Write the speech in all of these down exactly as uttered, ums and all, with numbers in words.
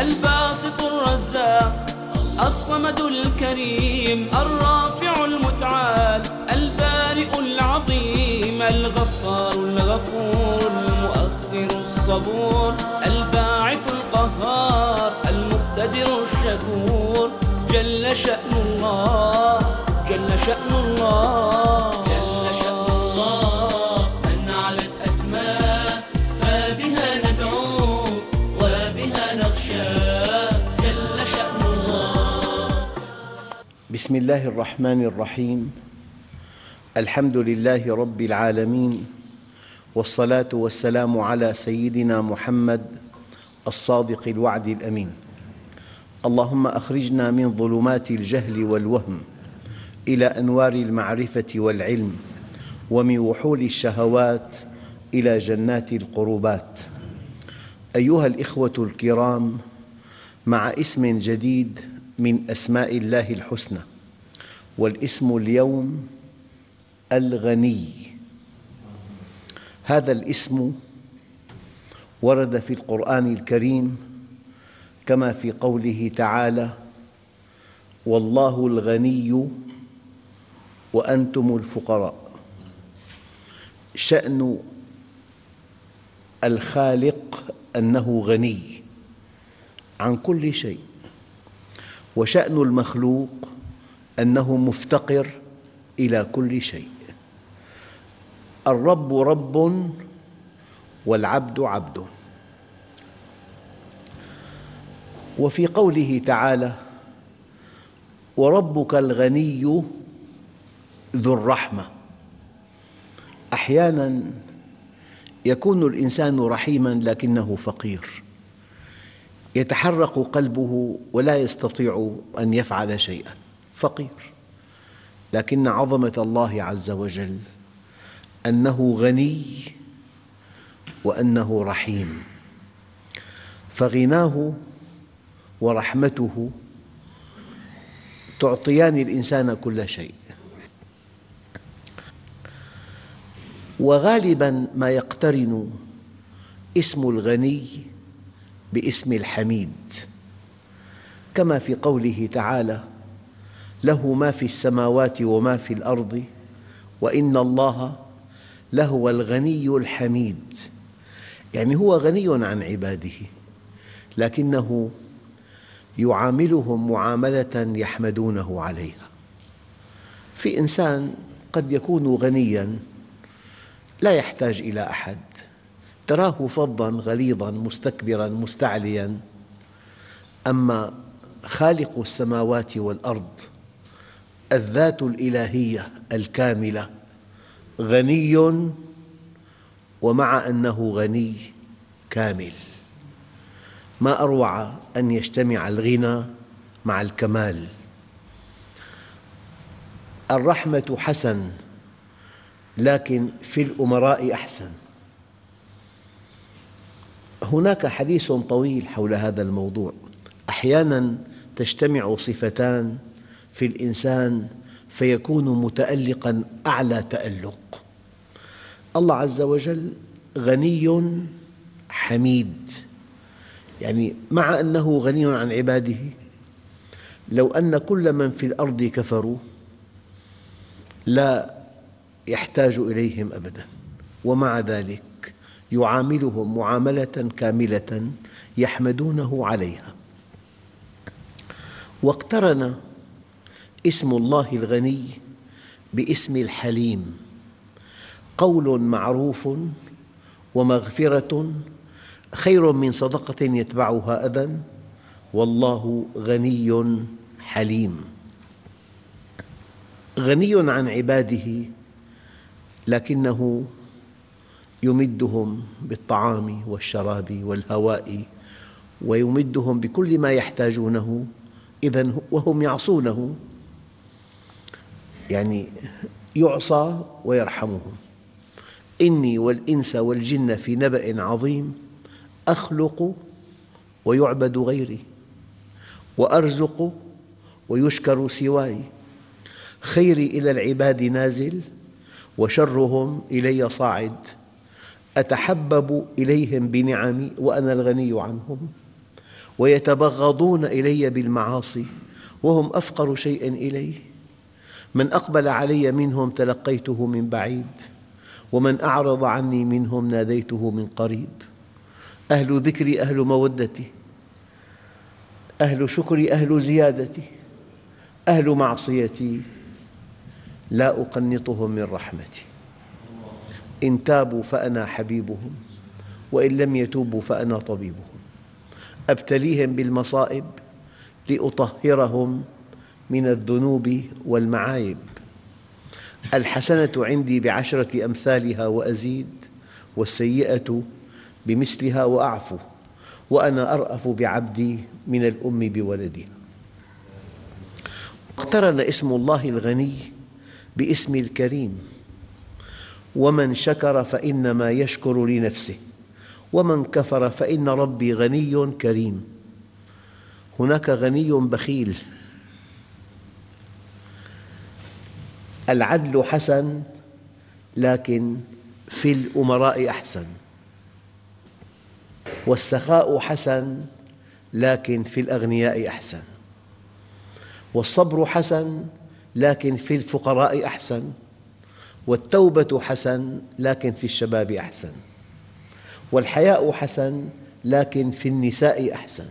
الباسط الرزاق الصمد الكريم الرافع المتعال البارئ العظيم الغفار الغفور المؤخر الصبور الباعث القهار المقتدر الشكور جل شأن الله جل شأن الله جل شأن الله من علت أسماء فبها ندعو وبها نخشى جل شأن الله. بسم الله الرحمن الرحيم. الحمد لله رب العالمين، والصلاة والسلام على سيدنا محمد الصادق الوعد الأمين. اللهم أخرجنا من ظلمات الجهل والوهم إلى أنوار المعرفة والعلم، ومن وحول الشهوات إلى جنات القربات. أيها الإخوة الكرام، مع اسم جديد من أسماء الله الحسنى، والاسم اليوم الغني. هذا الاسم ورد في القرآن الكريم كما في قوله تعالى: والله الغني وأنتم الفقراء. شأن الخالق أنه غني عن كل شيء، وشأن المخلوق أنه مفتقر إلى كل شيء. الرب رب والعبد عبد. وفي قوله تعالى: وربك الغني ذو الرحمة. أحياناً يكون الإنسان رحيماً لكنه فقير، يتحرق قلبه ولا يستطيع أن يفعل شيئاً، فقير. لكن عظمة الله عز وجل أنه غني وأنه رحيم، فغناه ورحمته تعطيان الإنسان كل شيء. وغالباً ما يقترن اسم الغني باسم الحميد، كما في قوله تعالى: له ما في السماوات وما في الأرض وإن الله لهو الغني الحميد. يعني هو غني عن عباده، لكنه يعاملهم معاملة يحمدونه عليها. في إنسان قد يكون غنياً لا يحتاج إلى أحد، تراه فظاً غليظاً مستكبراً مستعلياً، أما خالق السماوات والأرض الذات الإلهية الكاملة غني، ومع أنه غني كامل. ما أروع أن يجتمع الغنى مع الكمال. الرحمة حسن، لكن في الأمراء أحسن. هناك حديث طويل حول هذا الموضوع. أحياناً تجتمع صفتان في الإنسان فيكون متألقاً أعلى تألق. الله عز وجل غني حميد، يعني مع أنه غني عن عباده، لو أن كل من في الأرض كفروا لا يحتاج إليهم أبداً، ومع ذلك يعاملهم معاملة كاملة يحمدونه عليها. واقترن اسم الله الغني باسم الحليم. قول معروف ومغفرة خير من صدقة يتبعها أذى، والله غني حليم. غني عن عباده، لكنه يمدهم بالطعام والشراب والهواء، ويمدهم بكل ما يحتاجونه، إذن وهم يعصونه، يعني يعصى ويرحمهم. إني والإنس والجن في نبأ عظيم أخلق ويعبد غيري، وأرزق ويشكر سواي، خيري إلى العباد نازل وشرهم إلي صاعد، أتحبب إليهم بنعمي وأنا الغني عنهم، ويتبغضون إلي بالمعاصي وهم أفقر شيء إليه. من أقبل علي منهم تلقيته من بعيد، ومن أعرض عني منهم ناديته من قريب. أهل ذكري أهل مودتي، أهل شكري أهل زيادتي، أهل معصيتي لا أقنطهم من رحمتي. إن تابوا فأنا حبيبهم، وإن لم يتوبوا فأنا طبيبهم. أبتليهم بالمصائب لأطهرهم من الذنوب والمعايب. الحسنة عندي بعشرة أمثالها وأزيد، والسيئة بمثلها وأعفو، وأنا أرأف بعبدي من الأم بولدها. اقترن اسم الله الغني باسم الكريم. ومن شكر فإنما يشكر لنفسه، ومن كفر فإن ربي غني كريم. هناك غني بخيل. العدل حسن، لكن في الأمراء أحسن. والسخاء حسن، لكن في الأغنياء أحسن. والصبر حسن، لكن في الفقراء أحسن. والتوبة حسن، لكن في الشباب أحسن. والحياء حسن، لكن في النساء أحسن.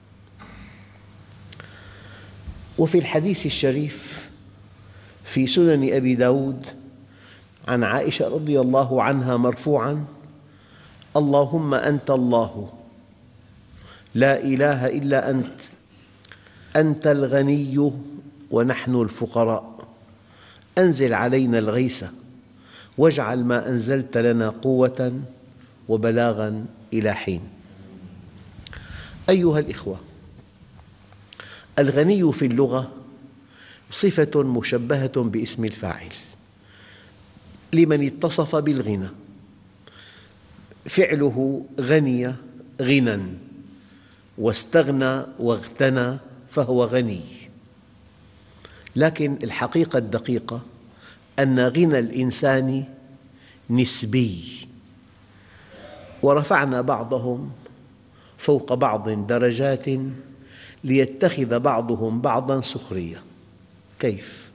وفي الحديث الشريف في سنن أبي داود عن عائشة رضي الله عنها مرفوعاً: اللهم أنت الله لا إله إلا أنت، أنت الغني ونحن الفقراء، أنزل علينا الغيث واجعل ما أنزلت لنا قوة وبلاغاً إلى حين. أيها الإخوة، الغني في اللغة صفة مشبهة باسم الفاعل لمن اتصف بالغنى. فعله غني غنى، واستغنى واغتنى فهو غني. لكن الحقيقة الدقيقة أن غنى الإنسان نسبي، ورفعنا بعضهم فوق بعض درجات ليتخذ بعضهم بعضاً سخرية. كيف؟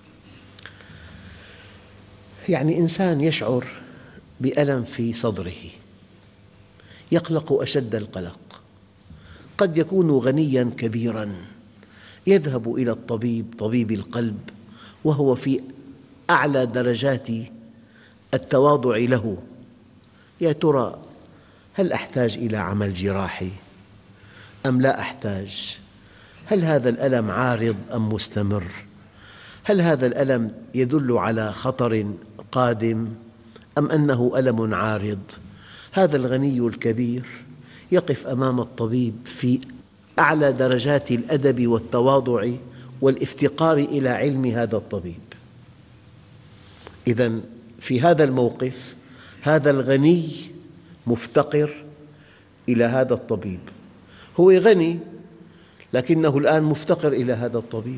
يعني إنسان يشعر بألم في صدره، يقلق أشد القلق، قد يكون غنياً كبيراً، يذهب إلى الطبيب، طبيب القلب، وهو في أعلى درجات التواضع له: يا ترى هل أحتاج إلى عمل جراحي أم لا أحتاج؟ هل هذا الألم عارض أم مستمر؟ هل هذا الألم يدل على خطر قادم أم أنه ألم عارض؟ هذا الغني الكبير يقف أمام الطبيب في أعلى درجات الأدب والتواضع والافتقار إلى علم هذا الطبيب. إذن في هذا الموقف هذا الغني مفتقر إلى هذا الطبيب. هو غني لكنه الآن مفتقر إلى هذا الطبيب.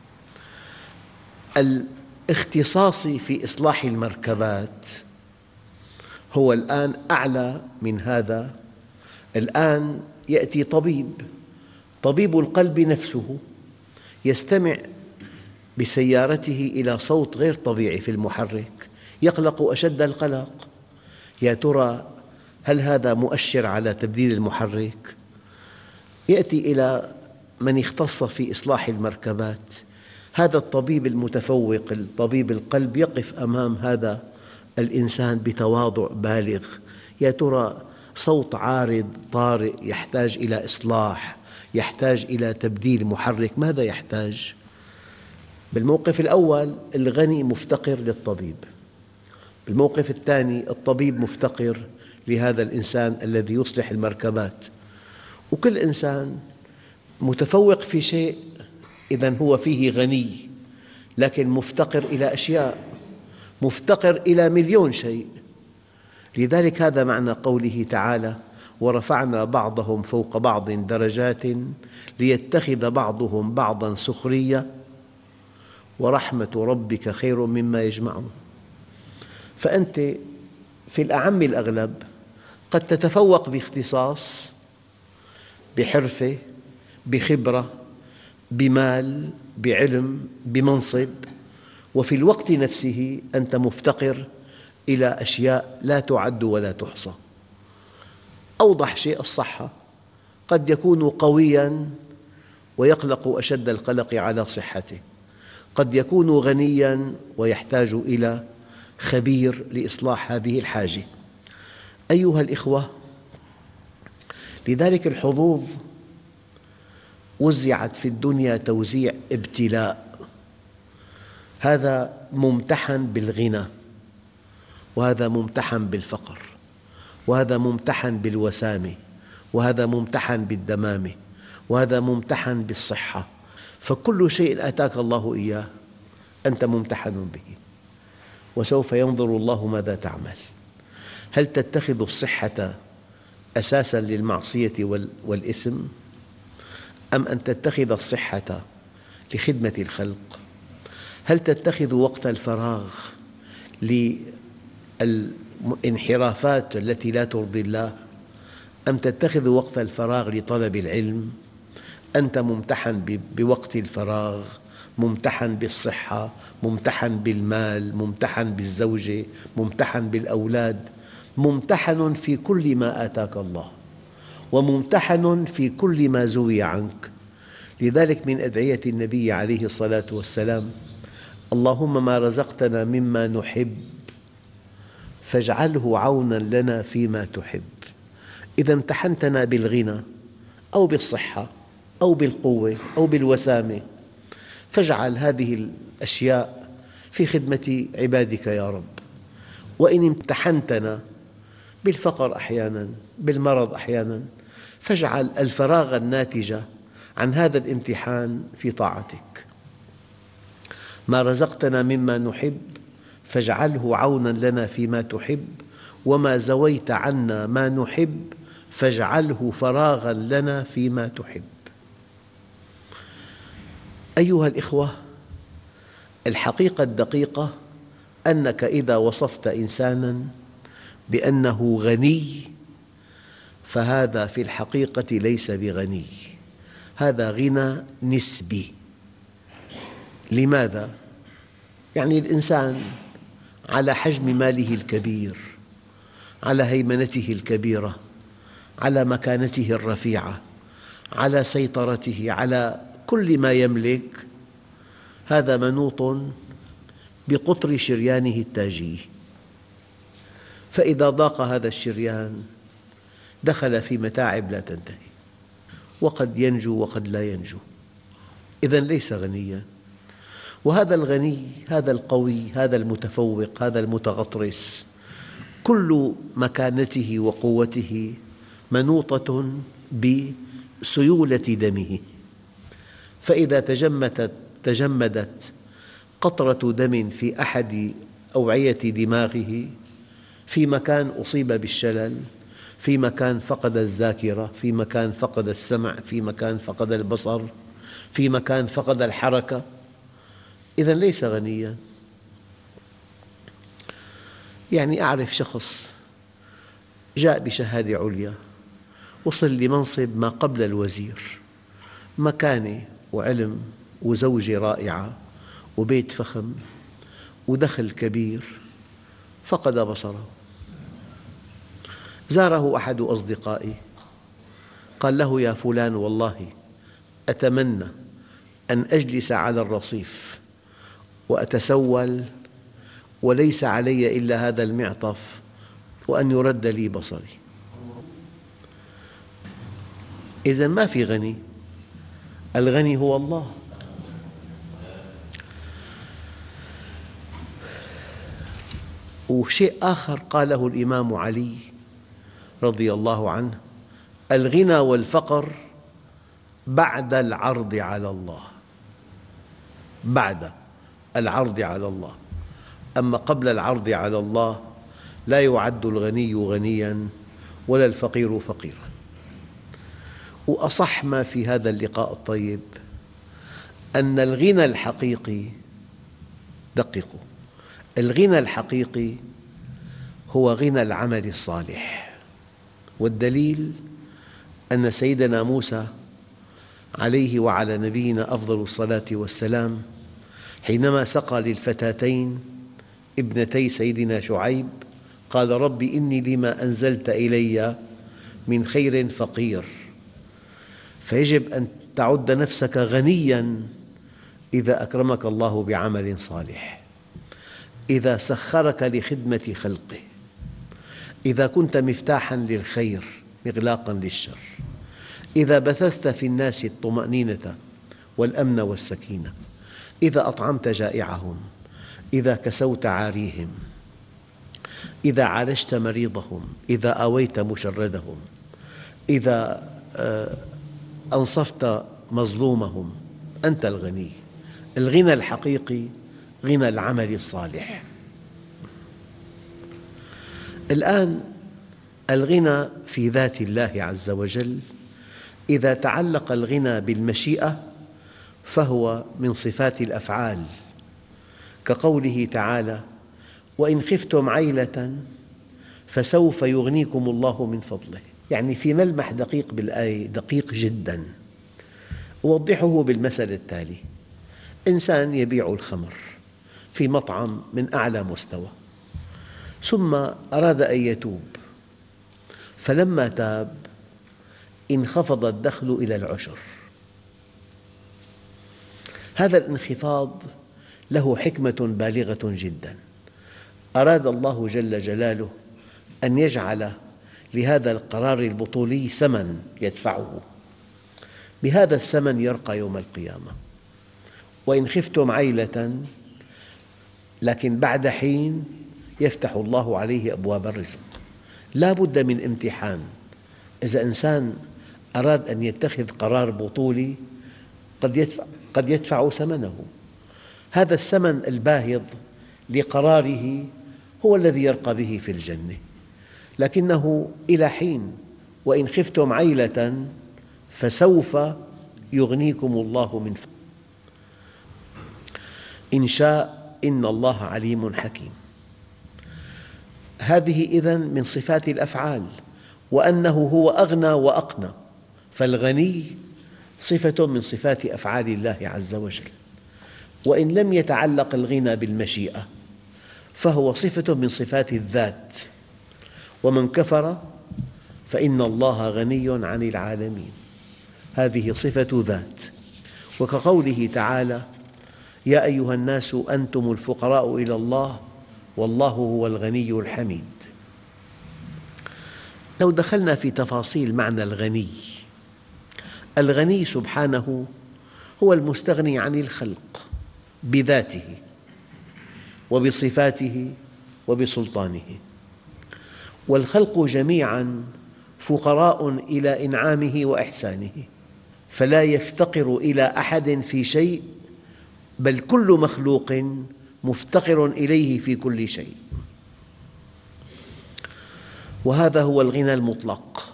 الاختصاص في إصلاح المركبات هو الآن أعلى من هذا. الآن يأتي طبيب، طبيب القلب نفسه، يستمع بسيارته إلى صوت غير طبيعي في المحرك، يقلق أشد القلق: يا ترى هل هذا مؤشر على تبديل المحرك؟ يأتي إلى من اختص في إصلاح المركبات. هذا الطبيب المتفوق، الطبيب القلب، يقف أمام هذا الإنسان بتواضع بالغ: يا ترى صوت عارض طارئ يحتاج إلى إصلاح، يحتاج إلى تبديل محرك، ماذا يحتاج؟ بالموقف الأول الغني مفتقر للطبيب، بالموقف الثاني الطبيب مفتقر لهذا الإنسان الذي يصلح المركبات. وكل إنسان متفوق في شيء، إذن هو فيه غني، لكن مفتقر إلى أشياء، مفتقر إلى مليون شيء. لذلك هذا معنى قوله تعالى: ورفعنا بعضهم فوق بعض درجات ليتخذ بعضهم بعضاً سخرية ورحمة ربك خير مما يجمعون. فأنت في الأعم الأغلب قد تتفوق باختصاص، بحرفة، بخبرة، بمال، بعلم، بمنصب، وفي الوقت نفسه أنت مفتقر إلى أشياء لا تعد ولا تحصى. أوضح شيء الصحة، قد يكون قوياً ويقلق أشد القلق على صحته، قد يكون غنياً ويحتاج إلى خبير لإصلاح هذه الحاجة. أيها الإخوة، لذلك الحظوظ وزعت في الدنيا توزيع ابتلاء، هذا ممتحن بالغنى، وهذا ممتحن بالفقر، وهذا ممتحن بالوسامة، وهذا ممتحن بالدمامة، وهذا ممتحن بالصحة. فكل شيء آتاك الله إياه أنت ممتحن به، وسوف ينظر الله ماذا تعمل. هل تتخذ الصحة أساساً للمعصية والإثم، أم أن تتخذ الصحة لخدمة الخلق؟ هل تتخذ وقت الفراغ للانحرافات التي لا ترضي الله، أم تتخذ وقت الفراغ لطلب العلم؟ أنت ممتحن بوقت الفراغ، ممتحن بالصحة، ممتحن بالمال، ممتحن بالزوجة، ممتحن بالأولاد، ممتحن في كل ما آتاك الله، وممتحن في كل ما زوي عنك. لذلك من أدعية النبي عليه الصلاة والسلام: اللهم ما رزقتنا مما نحب فاجعله عونا لنا فيما تحب. إذا امتحنتنا بالغنى أو بالصحة أو بالقوة أو بالوسامة، فاجعل هذه الأشياء في خدمة عبادك يا رب. وإن امتحنتنا بالفقر أحياناً، بالمرض أحياناً، فاجعل الفراغ الناتج عن هذا الامتحان في طاعتك. ما رزقتنا مما نحب فاجعله عونا لنا فيما تحب، وما زويت عنا ما نحب فاجعله فراغا لنا فيما تحب. أيها الإخوة، الحقيقة الدقيقة أنك إذا وصفت إنساناً بأنه غني فهذا في الحقيقة ليس بغني، هذا غنى نسبي. لماذا؟ يعني الإنسان على حجم ماله الكبير، على هيمنته الكبيرة، على مكانته الرفيعة، على سيطرته على كل ما يملك، هذا منوط بقطر شريانه التاجي. فإذا ضاق هذا الشريان دخل في متاعب لا تنتهي، وقد ينجو وقد لا ينجو. إذن ليس غنياً. وهذا الغني، هذا القوي، هذا المتفوق، هذا المتغطرس، كل مكانته وقوته منوطة بسيولة دمه. فإذا تجمدت تجمدت قطرة دم في أحد أوعية دماغه، في مكان أصيب بالشلل، في مكان فقد الذاكرة، في مكان فقد السمع، في مكان فقد البصر، في مكان فقد الحركة، إذن ليس غنياً. يعني أعرف شخص جاء بشهادة عليا، وصل لمنصب ما قبل الوزير، مكانة وعلم وزوجة رائعة وبيت فخم ودخل كبير، فقد بصره. زاره أحد أصدقائي قال له: يا فلان، والله أتمنى أن أجلس على الرصيف وأتسول وليس علي إلا هذا المعطف وأن يرد لي بصري. إذن ما في غني، الغني هو الله. وشيء آخر قاله الإمام علي رضي الله عنه: الغنى والفقر بعد العرض على الله، بعد العرض على الله. أما قبل العرض على الله لا يعد الغني غنياً ولا الفقير فقيراً. وأصح ما في هذا اللقاء الطيب أن الغنى الحقيقي، دققوا، الغنى الحقيقي هو غنى العمل الصالح. والدليل أن سيدنا موسى عليه وعلى نبينا أفضل الصلاة والسلام حينما سقى للفتاتين ابنتي سيدنا شعيب قال رب إني لما أنزلت إلي من خير فقير. فيجب أن تعد نفسك غنياً إذا أكرمك الله بعمل صالح، إذا سخرك لخدمة خلقه، إذا كنت مفتاحاً للخير مغلاقاً للشر، إذا بثثت في الناس الطمأنينة والأمن والسكينة، إذا أطعمت جائعهم، إذا كسوت عاريهم، إذا عالجت مريضهم، إذا آويت مشردهم، إذا أنصفت مظلومهم، أنت الغني. الغنى الحقيقي غنى العمل الصالح. الآن الغنى في ذات الله عز وجل، إذا تعلق الغنى بالمشيئة فهو من صفات الأفعال، كقوله تعالى وإن خفتم عيلة فسوف يغنيكم الله من فضله. يعني في ملمح دقيق بالآية، دقيق جداً، أوضحه بالمثل التالي: إنسان يبيع الخمر في مطعم من أعلى مستوى، ثم أراد أن يتوب، فلما تاب انخفض الدخل إلى العشر. هذا الانخفاض له حكمة بالغة جداً. أراد الله جل جلاله أن يجعل لهذا القرار البطولي ثمن يدفعه، بهذا الثمن يرقى يوم القيامة. وإن خفتم عيلة، لكن بعد حين يفتح الله عليه أبواب الرزق. لا بد من امتحان. إذا إنسان أراد أن يتخذ قرار بطولي قد يدفع, قد يدفع ثمنه. هذا الثمن الباهظ لقراره هو الذي يرقى به في الجنة، لكنه إلى حين. وإن خفتم عيلة فسوف يغنيكم الله من فضله إن شاء إن الله عليم حكيم. هذه إذن من صفات الأفعال، وأنه هو أغنى وأقنى. فالغني صفة من صفات أفعال الله عز وجل، وإن لم يتعلق الغنى بالمشيئة فهو صفة من صفات الذات. ومن كفر فإن الله غني عن العالمين، هذه صفة ذات. وكقوله تعالى يا أيها الناس أنتم الفقراء إلى الله والله هو الغني الحميد. لو دخلنا في تفاصيل معنى الغني، الغني سبحانه هو المستغني عن الخلق بذاته وبصفاته وبسلطانه، والخلق جميعاً فقراء إلى إنعامه وإحسانه، فلا يفتقر إلى أحد في شيء، بل كل مخلوق مفتقر إليه في كل شيء. وهذا هو الغنى المطلق،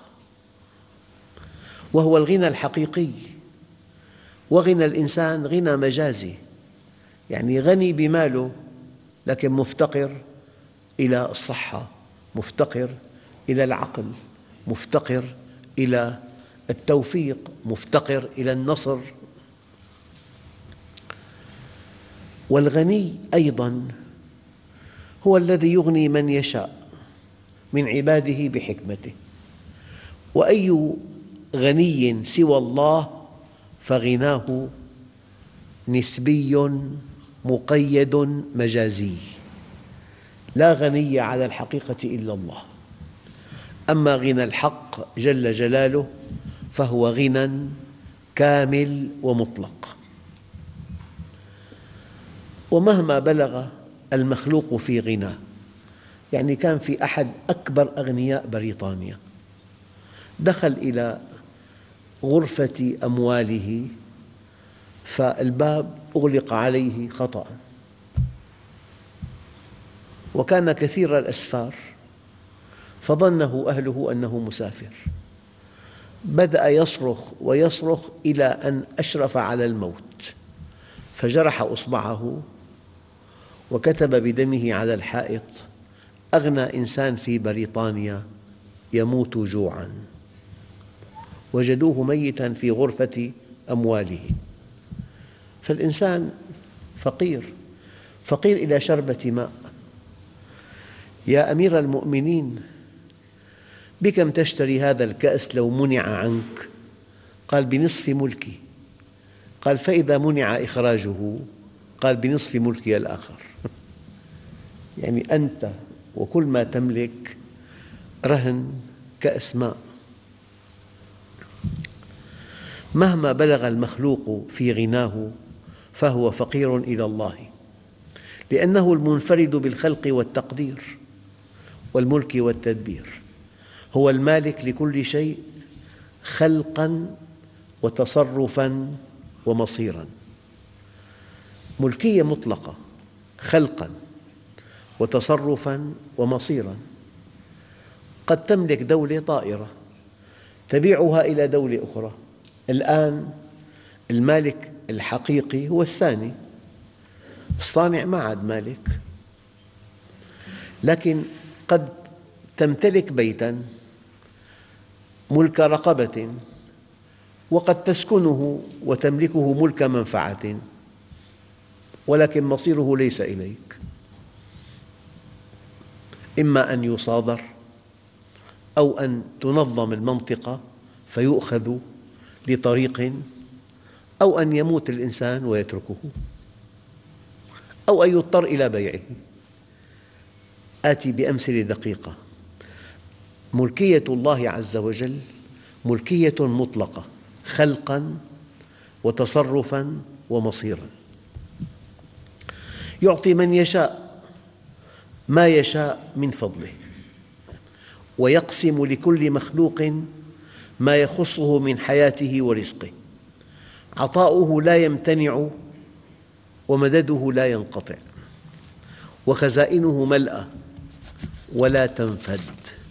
وهو الغنى الحقيقي. وغنى الإنسان غنى مجازي، يعني غني بماله لكن مفتقر إلى الصحة، مفتقر إلى العقل، مفتقر إلى التوفيق، مفتقر إلى النصر. والغني أيضاً هو الذي يغني من يشاء من عباده بحكمته. وأي غني سوى الله فغناه نسبي مقيد مجازي، لا غني على الحقيقة إلا الله. أما غنى الحق جل جلاله فهو غنى كامل ومطلق. ومهما بلغ المخلوق في غنى، يعني كان في أحد أكبر أغنياء بريطانيا دخل إلى غرفة أمواله فالباب أغلق عليه خطأ، وكان كثير الأسفار فظنه أهله أنه مسافر. بدأ يصرخ ويصرخ إلى أن أشرف على الموت، فجرح إصبعه وكتب بدمه على الحائط أغنى إنسان في بريطانيا يموت جوعاً. وجدوه ميتاً في غرفة أمواله. فالإنسان فقير، فقير إلى شربة ماء. يا أمير المؤمنين، بكم تشتري هذا الكأس لو منع عنك؟ قال: بنصف ملكي. قال: فإذا منع إخراجه؟ قال: بنصف ملكي الآخر. يعني أنت وكل ما تملك رهن كأس ماء. مهما بلغ المخلوق في غناه فهو فقير إلى الله، لأنه المنفرد بالخلق والتقدير والملك والتدبير. هو المالك لكل شيء خلقاً وتصرفاً ومصيراً. ملكية مطلقة، خلقاً وتصرفاً ومصيراً. قد تملك دولة طائرة تبيعها إلى دولة أخرى. الآن المالك الحقيقي هو الثاني، الصانع ما عاد مالك. لكن قد تمتلك بيتاً ملك رقبة، وقد تسكنه وتملكه ملك منفعة، ولكن مصيره ليس إليك. إما أن يصادر أو أن تنظم المنطقة فيؤخذ لطريق، أو أن يموت الإنسان ويتركه، أو أن يضطر إلى بيعه. آتي بأمثلة دقيقة. ملكية الله عز وجل ملكية مطلقة، خلقاً وتصرفاً ومصيراً. يعطي من يشاء ما يشاء من فضله، ويقسم لكل مخلوق ما يخصه من حياته ورزقه. عطاؤه لا يمتنع ومدده لا ينقطع، وخزائنه ملأى ولا تنفد.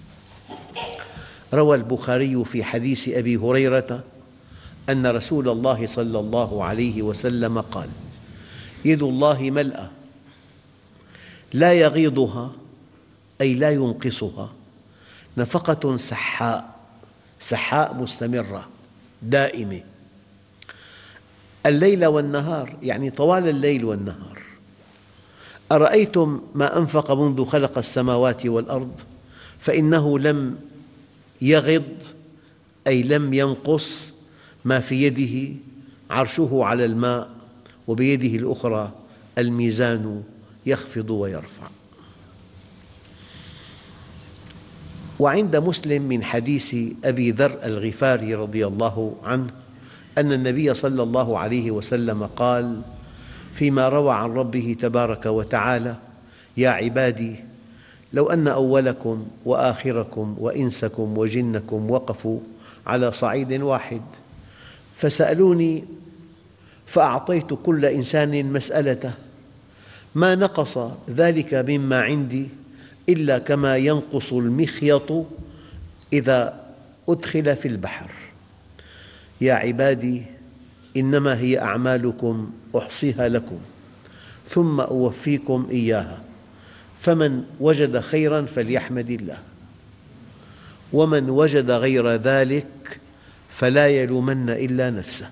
روى البخاري في حديث أبي هريرة أن رسول الله صلى الله عليه وسلم قال: يد الله ملأى لا يغيضها، أي لا ينقصها، نفقة سحاء، سحاء مستمرة دائمة، الليل والنهار، يعني طوال الليل والنهار. أرأيتم ما أنفق منذ خلق السماوات والأرض فإنه لم يغض، أي لم ينقص ما في يده، عرشه على الماء، وبيده الأخرى الميزان يخفض ويرفع. وعند مسلم من حديث أبي ذر الغفاري رضي الله عنه أن النبي صلى الله عليه وسلم قال فيما روى عن ربه تبارك وتعالى: يا عبادي، لو أن أولكم وآخركم وإنسكم وجنكم وقفوا على صعيد واحد فسألوني فأعطيت كل إنسان مسألته، ما نقص ذلك مما عندي إلا كما ينقص المخيط إذا أدخل في البحر. يا عبادي، إنما هي أعمالكم أحصيها لكم ثم أوفيكم إياها، فمن وجد خيراً فليحمد الله، ومن وجد غير ذلك فلا يلومن إلا نفسه.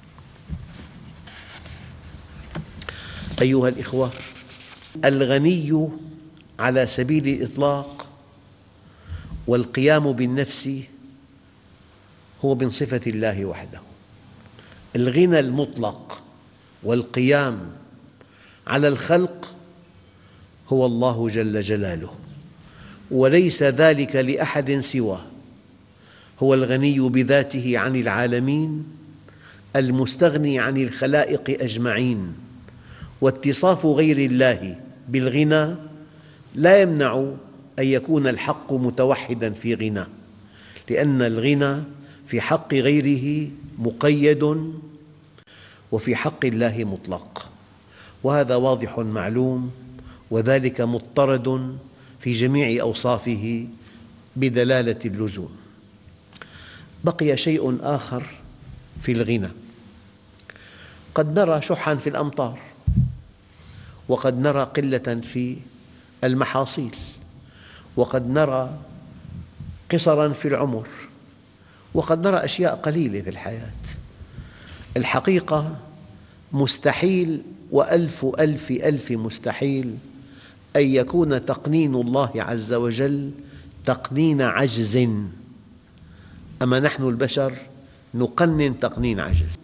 أيها الإخوة، الغني على سبيل الإطلاق والقيام بالنفس هو من صفة الله وحده. الغنى المطلق والقيام على الخلق هو الله جل جلاله، وليس ذلك لأحد سواه. هو الغني بذاته عن العالمين، المستغني عن الخلائق أجمعين. واتصاف غير الله بالغنى لا يمنع أن يكون الحق متوحداً في غناه، لأن الغنى في حق غيره مقيد وفي حق الله مطلق، وهذا واضح معلوم، وذلك مضطرد في جميع أوصافه بدلالة اللزوم. بقي شيء آخر في الغنى. قد نرى شحاً في الأمطار، وقد نرى قلة في المحاصيل، وقد نرى قصراً في العمر، وقد نرى أشياء قليلة في الحياة. الحقيقة مستحيل وألف ألف ألف مستحيل أن يكون تقنين الله عز وجل تقنين عجز، أما نحن البشر نقنن تقنين عجز.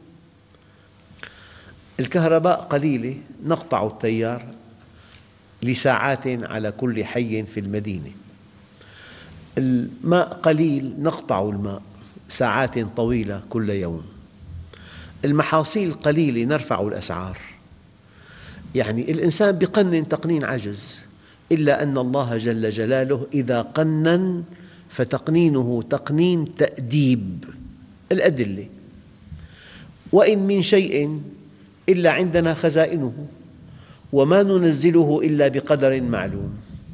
الكهرباء قليلة، نقطع التيار لساعات على كل حي في المدينة. الماء قليل، نقطع الماء ساعات طويلة كل يوم. المحاصيل قليلة، نرفع الأسعار. يعني الإنسان بقنن تقنين عجز، إلا أن الله جل جلاله إذا قنن فتقنينه تقنين تأديب. الأدلة: وإن من شيء إلا عندنا خزائنه وما ننزله إلا بقدر معلوم.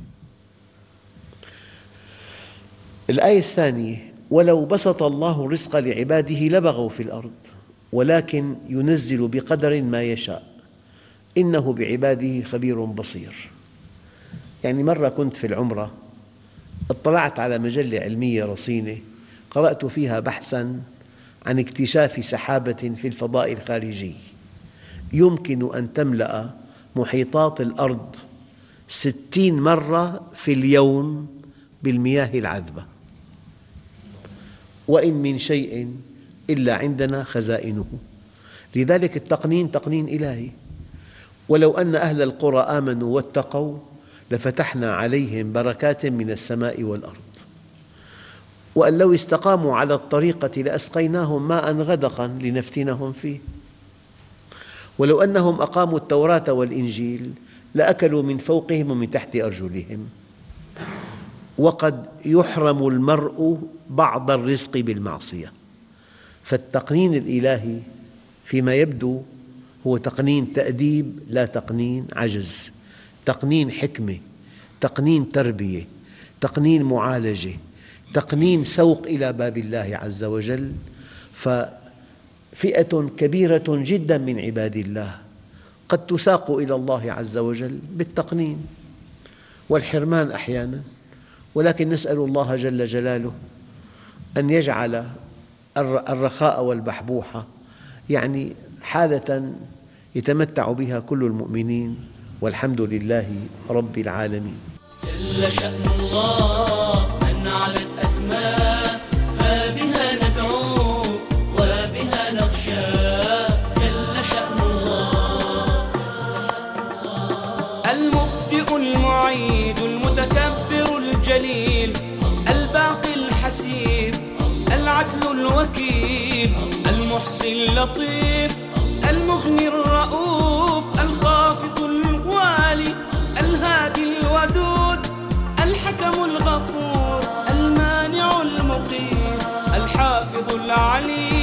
الآية الثانية: ولو بسط الله الرزق لعباده لبغوا في الأرض ولكن ينزل بقدر ما يشاء إنه بعباده خبير بصير. يعني مرة كنت في العمرة، اطلعت على مجلة علمية رصينة، قرأت فيها بحثاً عن اكتشاف سحابة في الفضاء الخارجي يمكن أن تملأ محيطات الأرض ستين مرة في اليوم بالمياه العذبة. وإن من شيء إلا عندنا خزائنه. لذلك التقنين تقنين إلهي. ولو أن أهل القرى آمنوا واتقوا لفتحنا عليهم بركات من السماء والأرض. وأن لو استقاموا على الطريقة لأسقيناهم ماء غدقا لنفتنهم فيه. ولو أنهم أقاموا التوراة والإنجيل لأكلوا من فوقهم ومن تحت أرجلهم. وقد يحرم المرء بعض الرزق بالمعصية. فالتقنين الإلهي فيما يبدو هو تقنين تأديب، لا تقنين عجز، تقنين حكمة، تقنين تربية، تقنين معالجة، تقنين سوق إلى باب الله عز وجل. ففئة كبيرة جدا من عباد الله قد تساق إلى الله عز وجل بالتقنين والحرمان أحيانا، ولكن نسأل الله جل جلاله أن يجعل الرخاء والبحبوحة يعني حالة يتمتع بها كل المؤمنين، والحمد لله رب العالمين. جل شأن الله من علت أسماء، فبها ندعو وبها نخشى. جل شأن الله المبدئ المعيد المتكبر الجليل الباقي الحسيب العدل الوكيل المحصي اللطيف المغني الرؤوف الخافض الوالي الهادي الودود الحكم الغفور المانع المقيت الحافظ العليم